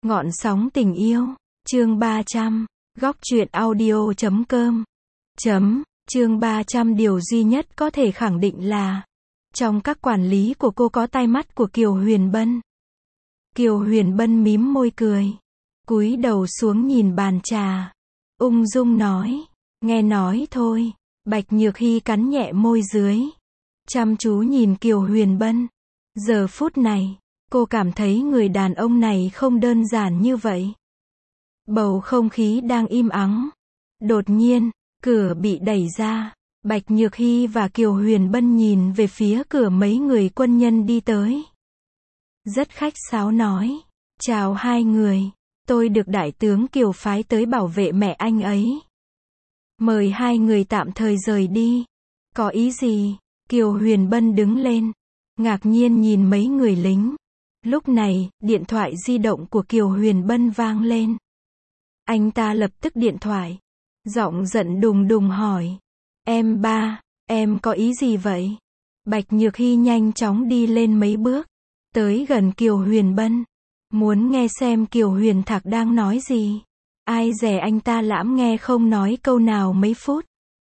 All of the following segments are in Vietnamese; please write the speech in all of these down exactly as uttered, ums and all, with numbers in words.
Ngọn sóng tình yêu, chương ba trăm, góc truyện audio chấm com. Chấm, chương ba trăm điều duy nhất có thể khẳng định là, trong các quản lý của cô có tai mắt của Kiều Huyền Bân. Kiều Huyền Bân mím môi cười, cúi đầu xuống nhìn bàn trà, ung dung nói, nghe nói thôi. Bạch Nhược Hy cắn nhẹ môi dưới, chăm chú nhìn Kiều Huyền Bân. Giờ phút này, cô cảm thấy người đàn ông này không đơn giản như vậy. Bầu không khí đang im ắng. Đột nhiên, cửa bị đẩy ra. Bạch Nhược Hy và Kiều Huyền Bân nhìn về phía cửa, mấy người quân nhân đi tới. Rất khách sáo nói, chào hai người, tôi được đại tướng Kiều phái tới bảo vệ mẹ anh ấy. Mời hai người tạm thời rời đi. Có ý gì? Kiều Huyền Bân đứng lên, ngạc nhiên nhìn mấy người lính. Lúc này, điện thoại di động của Kiều Huyền Bân vang lên. Anh ta lập tức điện thoại, giọng giận đùng đùng hỏi, em ba, em có ý gì vậy? Bạch Nhược Hy nhanh chóng đi lên mấy bước, tới gần Kiều Huyền Bân, muốn nghe xem Kiều Huyền Thạc đang nói gì. Ai dè anh ta lãm nghe không nói câu nào mấy phút,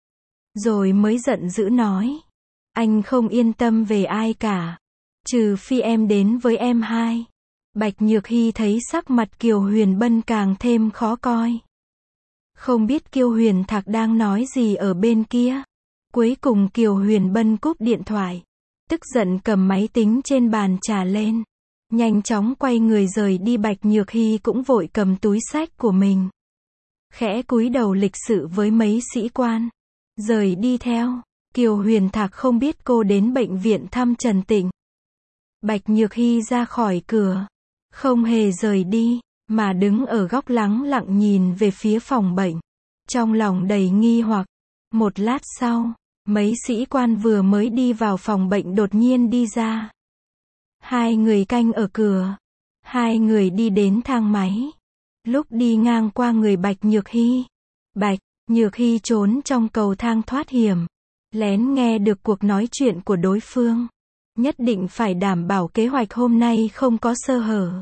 rồi mới giận dữ nói, anh không yên tâm về ai cả, trừ phi em đến với em hai. Bạch Nhược Hy thấy sắc mặt Kiều Huyền Bân càng thêm khó coi. Không biết Kiều Huyền Thạc đang nói gì ở bên kia. Cuối cùng Kiều Huyền Bân cúp điện thoại, tức giận cầm máy tính trên bàn trà lên, nhanh chóng quay người rời đi. Bạch Nhược Hy cũng vội cầm túi xách của mình, khẽ cúi đầu lịch sự với mấy sĩ quan, rời đi theo. Kiều Huyền Thạc không biết cô đến bệnh viện thăm Trần Tịnh. Bạch Nhược Hy ra khỏi cửa, không hề rời đi, mà đứng ở góc lắng lặng nhìn về phía phòng bệnh, trong lòng đầy nghi hoặc. Một lát sau, mấy sĩ quan vừa mới đi vào phòng bệnh đột nhiên đi ra. Hai người canh ở cửa, hai người đi đến thang máy. Lúc đi ngang qua người Bạch Nhược Hy, Bạch Nhược Hy trốn trong cầu thang thoát hiểm, lén nghe được cuộc nói chuyện của đối phương. Nhất định phải đảm bảo kế hoạch hôm nay không có sơ hở.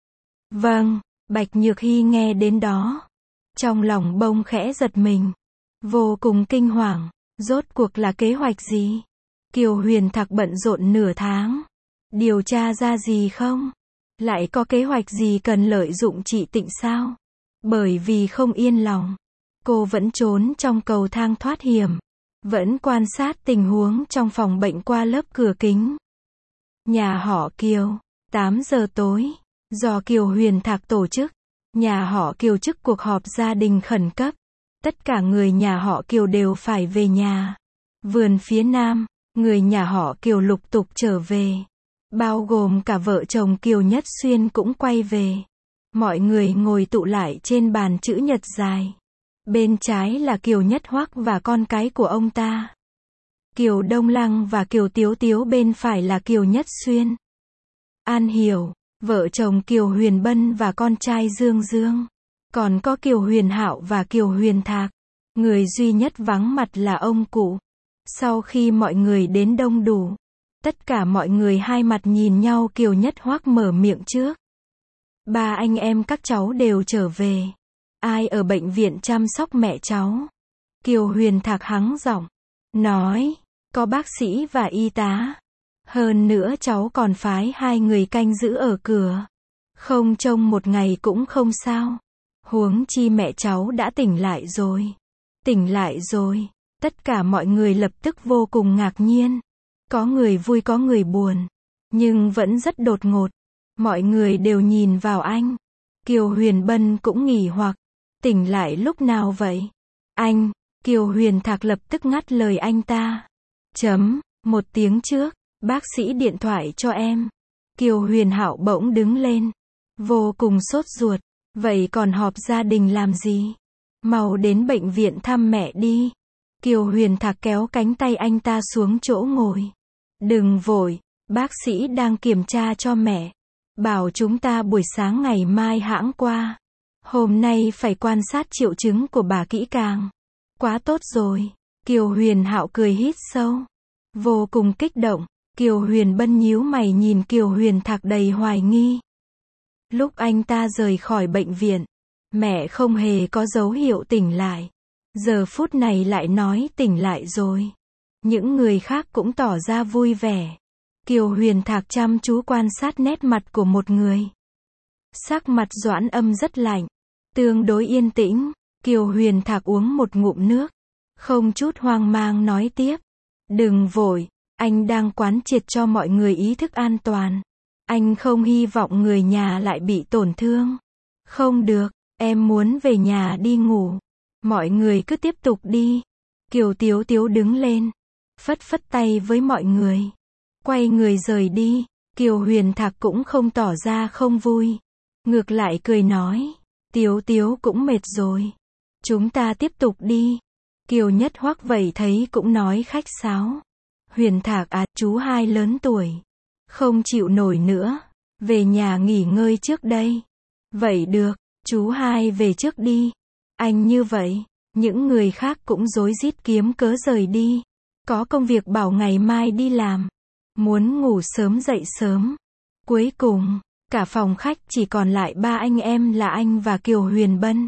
Vâng, Bạch Nhược Hy nghe đến đó, trong lòng bỗng khẽ giật mình, vô cùng kinh hoàng. Rốt cuộc là kế hoạch gì? Kiều Huyền Thạc bận rộn nửa tháng, điều tra ra gì không? Lại có kế hoạch gì cần lợi dụng chị Tịnh sao? Bởi vì không yên lòng, cô vẫn trốn trong cầu thang thoát hiểm, vẫn quan sát tình huống trong phòng bệnh qua lớp cửa kính. Nhà họ Kiều, tám giờ tối, do Kiều Huyền Thạc tổ chức, nhà họ Kiều chức cuộc họp gia đình khẩn cấp. Tất cả người nhà họ Kiều đều phải về nhà. Vườn phía nam, người nhà họ Kiều lục tục trở về, bao gồm cả vợ chồng Kiều Nhất Xuyên cũng quay về. Mọi người ngồi tụ lại trên bàn chữ nhật dài. Bên trái là Kiều Nhất Hoắc và con cái của ông ta, Kiều Đông Lăng và Kiều Tiếu Tiếu. Bên phải là Kiều Nhất Xuyên, An Hiểu, vợ chồng Kiều Huyền Bân và con trai Dương Dương. Còn có Kiều Huyền Hạo và Kiều Huyền Thạc. Người duy nhất vắng mặt là ông cụ. Sau khi mọi người đến đông đủ, tất cả mọi người hai mặt nhìn nhau. Kiều Nhất Hoắc mở miệng trước. Ba anh em các cháu đều trở về. Ai ở bệnh viện chăm sóc mẹ cháu? Kiều Huyền Thạc hắng giọng, nói, có bác sĩ và y tá. Hơn nữa cháu còn phái hai người canh giữ ở cửa. Không trông một ngày cũng không sao. Huống chi mẹ cháu đã tỉnh lại rồi. Tỉnh lại rồi. Tất cả mọi người lập tức vô cùng ngạc nhiên. Có người vui có người buồn, nhưng vẫn rất đột ngột. Mọi người đều nhìn vào anh. Kiều Huyền Bân cũng nghỉ hoặc, tỉnh lại lúc nào vậy? Anh, Kiều Huyền Thạc lập tức ngắt lời anh ta. Chấm, một tiếng trước, bác sĩ điện thoại cho em. Kiều Huyền Hạo bỗng đứng lên, vô cùng sốt ruột. Vậy còn họp gia đình làm gì? Mau đến bệnh viện thăm mẹ đi. Kiều Huyền Thạc kéo cánh tay anh ta xuống chỗ ngồi. Đừng vội, bác sĩ đang kiểm tra cho mẹ. Bảo chúng ta buổi sáng ngày mai hãng qua. Hôm nay phải quan sát triệu chứng của bà kỹ càng. Quá tốt rồi. Kiều Huyền Hạo cười hít sâu, vô cùng kích động. Kiều Huyền Bân nhíu mày nhìn Kiều Huyền Thạc đầy hoài nghi. Lúc anh ta rời khỏi bệnh viện, mẹ không hề có dấu hiệu tỉnh lại. Giờ phút này lại nói tỉnh lại rồi. Những người khác cũng tỏ ra vui vẻ. Kiều Huyền Thạc chăm chú quan sát nét mặt của một người. Sắc mặt Doãn Âm rất lạnh, tương đối yên tĩnh. Kiều Huyền Thạc uống một ngụm nước, không chút hoang mang nói tiếp. Đừng vội, anh đang quán triệt cho mọi người ý thức an toàn. Anh không hy vọng người nhà lại bị tổn thương. Không được, em muốn về nhà đi ngủ. Mọi người cứ tiếp tục đi. Kiều Tiếu Tiếu đứng lên, phất phất tay với mọi người, quay người rời đi. Kiều Huyền Thạc cũng không tỏ ra không vui, ngược lại cười nói, Tiếu Tiếu cũng mệt rồi, chúng ta tiếp tục đi. Kiều Nhất Hoắc vậy thấy cũng nói khách sáo, Huyền Thạc à, chú hai lớn tuổi, không chịu nổi nữa, về nhà nghỉ ngơi trước đây. Vậy được, chú hai về trước đi. Anh như vậy, những người khác cũng rối rít kiếm cớ rời đi. Có công việc bảo ngày mai đi làm, muốn ngủ sớm dậy sớm. Cuối cùng, cả phòng khách chỉ còn lại ba anh em là anh và Kiều Huyền Bân.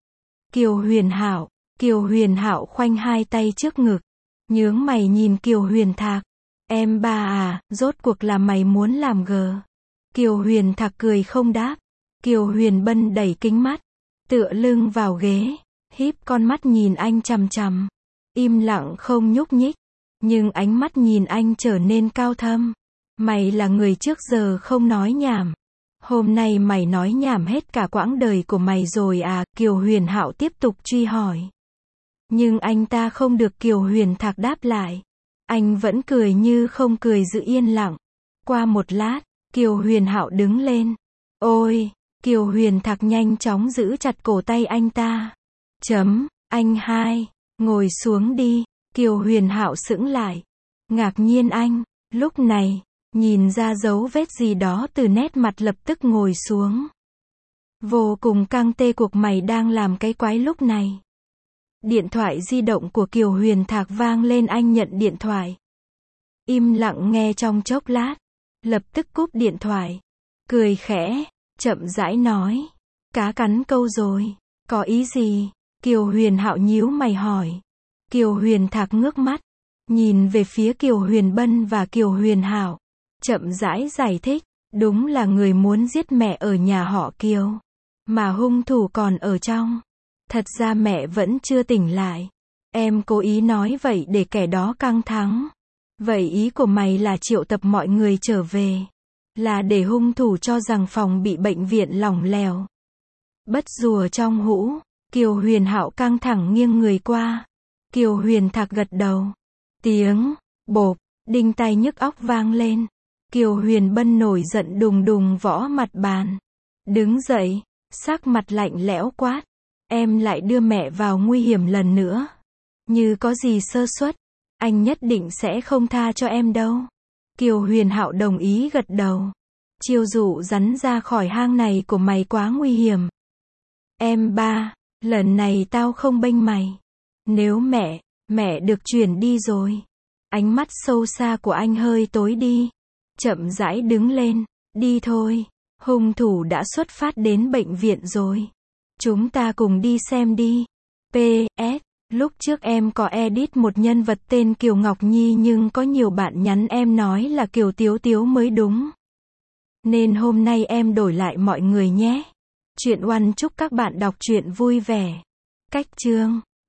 Kiều Huyền Hạo, Kiều Huyền Hạo khoanh hai tay trước ngực, nhướng mày nhìn Kiều Huyền Thạc. Em ba à, rốt cuộc là mày muốn làm gờ? Kiều Huyền Thạc cười không đáp. Kiều Huyền Bân đẩy kính mắt, tựa lưng vào ghế, híp con mắt nhìn anh chằm chằm, im lặng không nhúc nhích, nhưng ánh mắt nhìn anh trở nên cao thâm. Mày là người trước giờ không nói nhảm, hôm nay mày nói nhảm hết cả quãng đời của mày rồi à? Kiều Huyền Hạo tiếp tục truy hỏi, nhưng anh ta không được Kiều Huyền Thạc đáp lại, anh vẫn cười như không cười, giữ yên lặng. Qua một lát, Kiều Huyền Hạo đứng lên. Ôi! Kiều Huyền Thạc nhanh chóng giữ chặt cổ tay anh ta. Chấm, anh hai, ngồi xuống đi. Kiều Huyền Hạo sững lại, ngạc nhiên anh, lúc này, nhìn ra dấu vết gì đó từ nét mặt, lập tức ngồi xuống. Vô cùng căng tê, cuộc mày đang làm cái quái lúc này. Điện thoại di động của Kiều Huyền Thạc vang lên, anh nhận điện thoại. Im lặng nghe trong chốc lát, lập tức cúp điện thoại. Cười khẽ, chậm rãi nói, cá cắn câu rồi, có ý gì? Kiều Huyền Hạo nhíu mày hỏi. Kiều Huyền Thạc ngước mắt, nhìn về phía Kiều Huyền Bân và Kiều Huyền Hạo, chậm rãi giải thích, đúng là người muốn giết mẹ ở nhà họ Kiều, mà hung thủ còn ở trong. Thật ra mẹ vẫn chưa tỉnh lại. Em cố ý nói vậy để kẻ đó căng thẳng. Vậy ý của mày là triệu tập mọi người trở về, là để hung thủ cho rằng phòng bị bệnh viện lỏng lẻo. Bất rùa trong hũ. Kiều Huyền Hạo căng thẳng nghiêng người qua. Kiều Huyền Thạc gật đầu. Tiếng bộp, đinh tai nhức óc vang lên. Kiều Huyền Bân nổi giận đùng đùng võ mặt bàn, đứng dậy, sắc mặt lạnh lẽo quát, em lại đưa mẹ vào nguy hiểm lần nữa. Như có gì sơ suất, anh nhất định sẽ không tha cho em đâu. Kiều Huyền Hạo đồng ý gật đầu. Chiêu dụ rắn ra khỏi hang này của mày quá nguy hiểm. Em ba, lần này tao không bênh mày. Nếu mẹ, mẹ được chuyển đi rồi. Ánh mắt sâu xa của anh hơi tối đi. Chậm rãi đứng lên, đi thôi. Hung thủ đã xuất phát đến bệnh viện rồi. Chúng ta cùng đi xem đi. pê ét. Lúc trước em có edit một nhân vật tên Kiều Ngọc Nhi, nhưng có nhiều bạn nhắn em nói là Kiều Tiếu Tiếu mới đúng. Nên hôm nay em đổi lại mọi người nhé. Chuyện Oăn chúc các bạn đọc truyện vui vẻ. Cách chương